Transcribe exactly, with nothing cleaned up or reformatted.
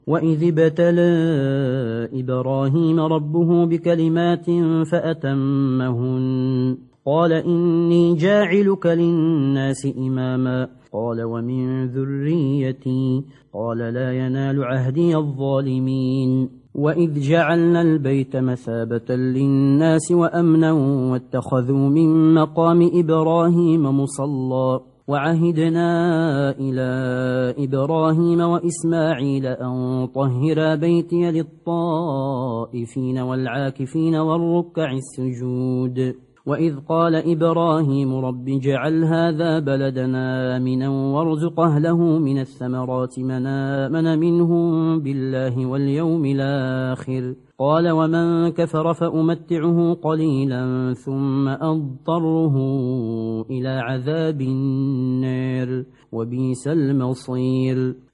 وإذ ابتلى إبراهيم ربه بكلمات فأتمهن قال إني جاعلك للناس إماما قال ومن ذريتي قال لا ينال عهدي الظالمين وإذ جعلنا البيت مثابة للناس وأمنا واتخذوا من مقام إبراهيم مصلى وعهدنا إلى إبراهيم وإسماعيل أن طهرا بيتي للطائفين والعاكفين والركع السجود وإذ قال إبراهيم رب اجعل هذا بلدنا آمنا وارزق أهله من الثمرات من آمن منهم بالله واليوم الآخر قال ومن كفر فأمتعه قليلا ثم أضطره إلى عذاب النار وبئس المصير